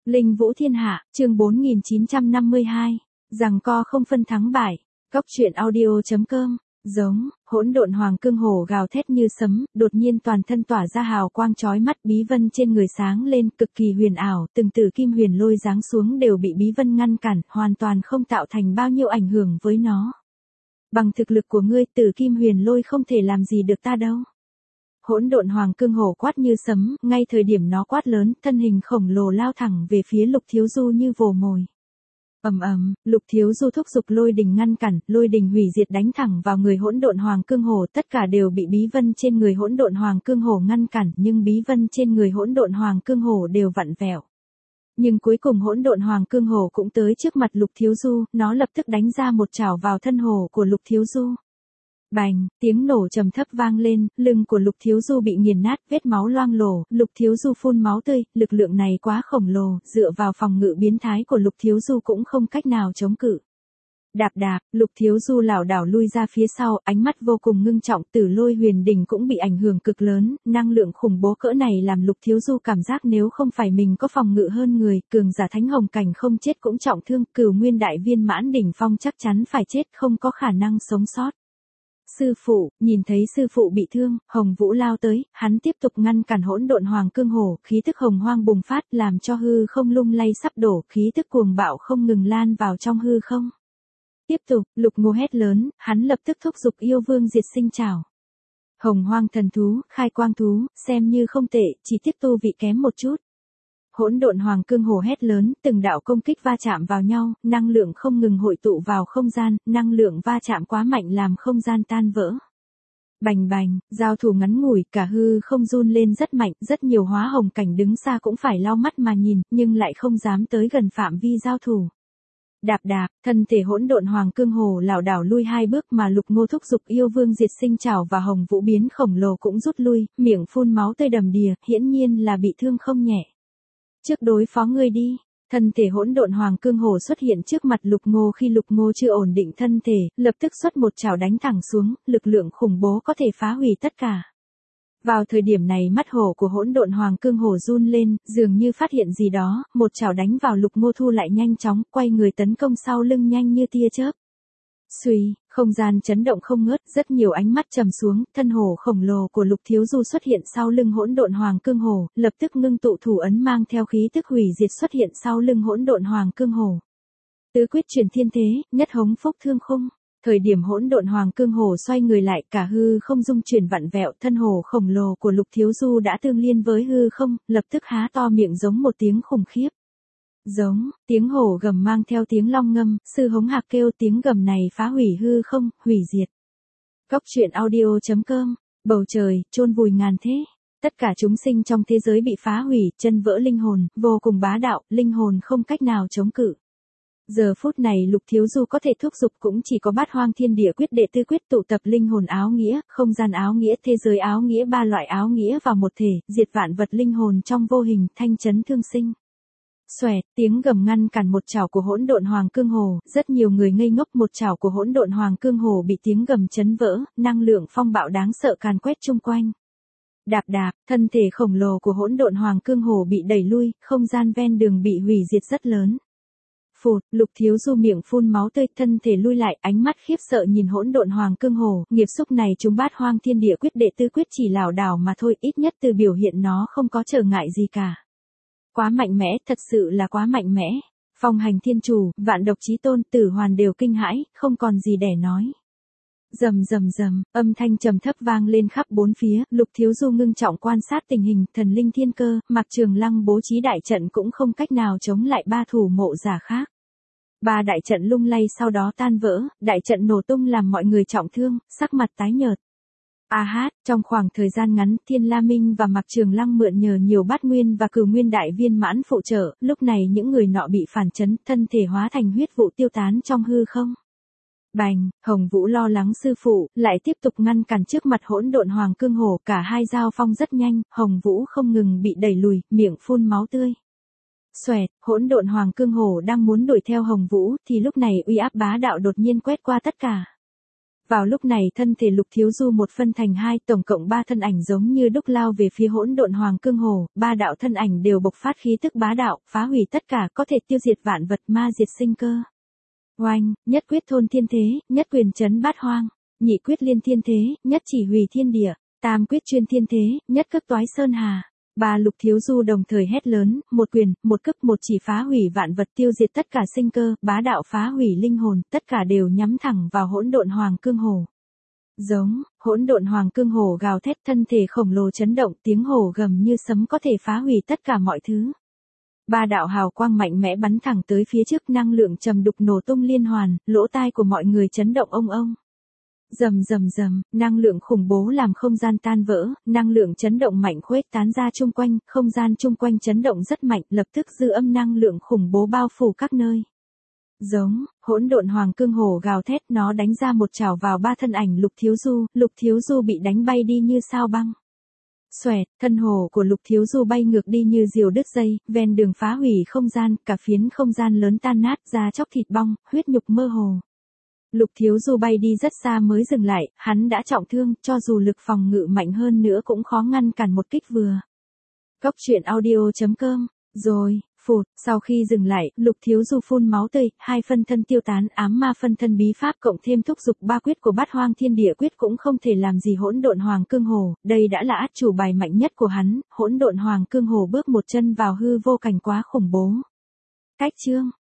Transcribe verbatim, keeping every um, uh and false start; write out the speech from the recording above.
Linh Vũ Thiên Hạ, chương bốn nghìn chín trăm năm mươi hai. Giằng co không phân thắng bại. Cốc truyện audio.com. Giống, hỗn độn hoàng cương hổ gào thét như sấm, đột nhiên toàn thân tỏa ra hào quang chói mắt, bí vân trên người sáng lên, cực kỳ huyền ảo, từng tử kim huyền lôi giáng xuống đều bị bí vân ngăn cản, hoàn toàn không tạo thành bao nhiêu ảnh hưởng với nó. Bằng thực lực của ngươi, tử kim huyền lôi không thể làm gì được ta đâu. Hỗn độn hoàng cương hổ quát như sấm, ngay thời điểm nó quát lớn, thân hình khổng lồ lao thẳng về phía Lục Thiếu Du như vồ mồi. Ầm ầm, Lục Thiếu Du thúc giục lôi đình ngăn cản, lôi đình hủy diệt đánh thẳng vào người hỗn độn hoàng cương hổ, tất cả đều bị bí vân trên người hỗn độn hoàng cương hổ ngăn cản, nhưng bí vân trên người hỗn độn hoàng cương hổ đều vặn vẹo. Nhưng cuối cùng hỗn độn hoàng cương hổ cũng tới trước mặt Lục Thiếu Du, nó lập tức đánh ra một chảo vào thân hổ của Lục Thiếu Du. Bành, tiếng nổ trầm thấp vang lên, lưng của Lục Thiếu Du bị nghiền nát, vết máu loang lổ, Lục Thiếu Du phun máu tươi, lực lượng này quá khổng lồ, dựa vào phòng ngự biến thái của Lục Thiếu Du cũng không cách nào chống cự. Đạp đạp, Lục Thiếu Du lảo đảo lui ra phía sau, ánh mắt vô cùng ngưng trọng, Tử Lôi Huyền Đỉnh cũng bị ảnh hưởng cực lớn, năng lượng khủng bố cỡ này làm Lục Thiếu Du cảm giác nếu không phải mình có phòng ngự hơn người, cường giả thánh hồng cảnh không chết cũng trọng thương, Cửu Nguyên Đại Viên Mãn đỉnh phong chắc chắn phải chết, không có khả năng sống sót. Sư phụ, nhìn thấy sư phụ bị thương, Hồng Vũ lao tới, hắn tiếp tục ngăn cản hỗn độn hoàng cương hổ, khí tức hồng hoang bùng phát làm cho hư không lung lay sắp đổ, khí tức cuồng bạo không ngừng lan vào trong hư không. Tiếp tục, Lục Ngô hét lớn, hắn lập tức thúc giục yêu vương diệt sinh trảo. Hồng hoang thần thú, khai quang thú, xem như không tệ, chỉ tiếc tu vị kém một chút. Hỗn độn hoàng cương hổ hét lớn, từng đạo công kích va chạm vào nhau, năng lượng không ngừng hội tụ vào không gian, năng lượng va chạm quá mạnh làm không gian tan vỡ. Bành bành, giao thủ ngắn ngủi, cả hư không run lên rất mạnh, rất nhiều hóa hồng cảnh đứng xa cũng phải lau mắt mà nhìn, nhưng lại không dám tới gần phạm vi giao thủ. Đạp đạp, thân thể hỗn độn hoàng cương hổ lảo đảo lui hai bước mà Lục Ngô thúc giục yêu vương diệt sinh trảo và Hồng Vũ biến khổng lồ cũng rút lui, miệng phun máu tươi đầm đìa, hiển nhiên là bị thương không nhẹ. Trước đối phó ngươi đi, thân thể hỗn độn hoàng cương hổ xuất hiện trước mặt Lục Ngô khi Lục Ngô chưa ổn định thân thể, lập tức xuất một chảo đánh thẳng xuống, lực lượng khủng bố có thể phá hủy tất cả. Vào thời điểm này mắt hổ của hỗn độn hoàng cương hổ run lên, dường như phát hiện gì đó, một chảo đánh vào Lục Ngô thu lại nhanh chóng, quay người tấn công sau lưng nhanh như tia chớp. Xuy, không gian chấn động không ngớt, rất nhiều ánh mắt trầm xuống, thân hổ khổng lồ của Lục Thiếu Du xuất hiện sau lưng hỗn độn hoàng cương hổ, lập tức ngưng tụ thủ ấn mang theo khí tức hủy diệt xuất hiện sau lưng hỗn độn hoàng cương hổ. Tứ quyết chuyển thiên thế, nhất hống phúc thương khung. Thời điểm hỗn độn hoàng cương hổ xoay người lại, cả hư không dung chuyển vặn vẹo, thân hổ khổng lồ của Lục Thiếu Du đã tương liên với hư không, lập tức há to miệng giống một tiếng khủng khiếp. Giống, tiếng hổ gầm mang theo tiếng long ngâm, sư hống hạc kêu, tiếng gầm này phá hủy hư không, hủy diệt. Cốc truyện audio.com, bầu trời, chôn vùi ngàn thế. Tất cả chúng sinh trong thế giới bị phá hủy, chân vỡ linh hồn, vô cùng bá đạo, linh hồn không cách nào chống cự. Giờ phút này Lục Thiếu Du có thể thúc giục cũng chỉ có Bát Hoang Thiên Địa Quyết đệ tư quyết tụ tập linh hồn áo nghĩa, không gian áo nghĩa, thế giới áo nghĩa, ba loại áo nghĩa vào một thể, diệt vạn vật linh hồn trong vô hình, thanh chấn thương sinh. Xoẹt, tiếng gầm ngăn cản một chảo của hỗn độn hoàng cương hổ, rất nhiều người ngây ngốc, một chảo của hỗn độn hoàng cương hổ bị tiếng gầm chấn vỡ, năng lượng phong bạo đáng sợ càn quét chung quanh. Đạp đạp, thân thể khổng lồ của hỗn độn hoàng cương hổ bị đẩy lui, không gian ven đường bị hủy diệt rất lớn. Phụt, Lục Thiếu Du miệng phun máu tươi, thân thể lui lại, ánh mắt khiếp sợ nhìn hỗn độn hoàng cương hổ, nghiệp xúc này chúng Bát Hoang Thiên Địa Quyết đệ tư quyết chỉ lảo đảo mà thôi, ít nhất từ biểu hiện nó không có trở ngại gì cả. Quá mạnh mẽ, thật sự là quá mạnh mẽ. Phong Hành Thiên Chủ, Vạn Độc Chí Tôn, Tử Hoàn đều kinh hãi, không còn gì để nói. Rầm rầm rầm, âm thanh trầm thấp vang lên khắp bốn phía, Lục Thiếu Du ngưng trọng quan sát tình hình, thần linh thiên cơ, Mạc Trường Lăng bố trí đại trận cũng không cách nào chống lại ba thủ mộ giả khác. Ba đại trận lung lay sau đó tan vỡ, đại trận nổ tung làm mọi người trọng thương, sắc mặt tái nhợt. A hát, trong khoảng thời gian ngắn, Thiên La Minh và Mạc Trường Lăng mượn nhờ nhiều bát nguyên và cửu nguyên đại viên mãn phụ trợ, lúc này những người nọ bị phản chấn, thân thể hóa thành huyết vụ tiêu tán trong hư không. Bành, Hồng Vũ lo lắng sư phụ, lại tiếp tục ngăn cản trước mặt hỗn độn hoàng cương hổ, cả hai giao phong rất nhanh, Hồng Vũ không ngừng bị đẩy lùi, miệng phun máu tươi. Xoẹt, hỗn độn hoàng cương hổ đang muốn đuổi theo Hồng Vũ, thì lúc này uy áp bá đạo đột nhiên quét qua tất cả. Vào lúc này thân thể Lục Thiếu Du một phân thành hai, tổng cộng ba thân ảnh giống như đúc lao về phía hỗn độn hoàng cương hồ, ba đạo thân ảnh đều bộc phát khí tức bá đạo, phá hủy tất cả, có thể tiêu diệt vạn vật, ma diệt sinh cơ. Oanh, nhất quyết thôn thiên thế, nhất quyền trấn bát hoang, nhị quyết liên thiên thế, nhất chỉ hủy thiên địa, tam quyết chuyên thiên thế, nhất cấp toái sơn hà. Ba Lục Thiếu Du đồng thời hét lớn, một quyền, một cấp, một chỉ phá hủy vạn vật, tiêu diệt tất cả sinh cơ, bá đạo phá hủy linh hồn, tất cả đều nhắm thẳng vào hỗn độn hoàng cương hồ. Giống, hỗn độn hoàng cương hồ gào thét, thân thể khổng lồ chấn động, tiếng hổ gầm như sấm có thể phá hủy tất cả mọi thứ. Ba đạo hào quang mạnh mẽ bắn thẳng tới phía trước, năng lượng trầm đục nổ tung liên hoàn, lỗ tai của mọi người chấn động ông ông. Rầm rầm rầm, năng lượng khủng bố làm không gian tan vỡ, năng lượng chấn động mạnh khuếch tán ra chung quanh, không gian chung quanh chấn động rất mạnh, lập tức dư âm năng lượng khủng bố bao phủ các nơi. Giống, hỗn độn hoàng cương hồ gào thét, nó đánh ra một chảo vào ba thân ảnh Lục Thiếu Du, Lục Thiếu Du bị đánh bay đi như sao băng. Xoẹt, thân hồ của Lục Thiếu Du bay ngược đi như diều đứt dây, ven đường phá hủy không gian, cả phiến không gian lớn tan nát, da chóc thịt bong, huyết nhục mơ hồ. Lục Thiếu Du bay đi rất xa mới dừng lại, hắn đã trọng thương, cho dù lực phòng ngự mạnh hơn nữa cũng khó ngăn cản một kích vừa. Cốc truyện audio chấm com, rồi, phụt, sau khi dừng lại, Lục Thiếu Du phun máu tươi, hai phân thân tiêu tán, ám ma phân thân bí pháp cộng thêm thúc dục ba quyết của bát hoang thiên địa quyết cũng không thể làm gì hỗn độn hoàng cương hồ, đây đã là át chủ bài mạnh nhất của hắn, hỗn độn hoàng cương hồ bước một chân vào hư vô cảnh quá khủng bố. Cách chương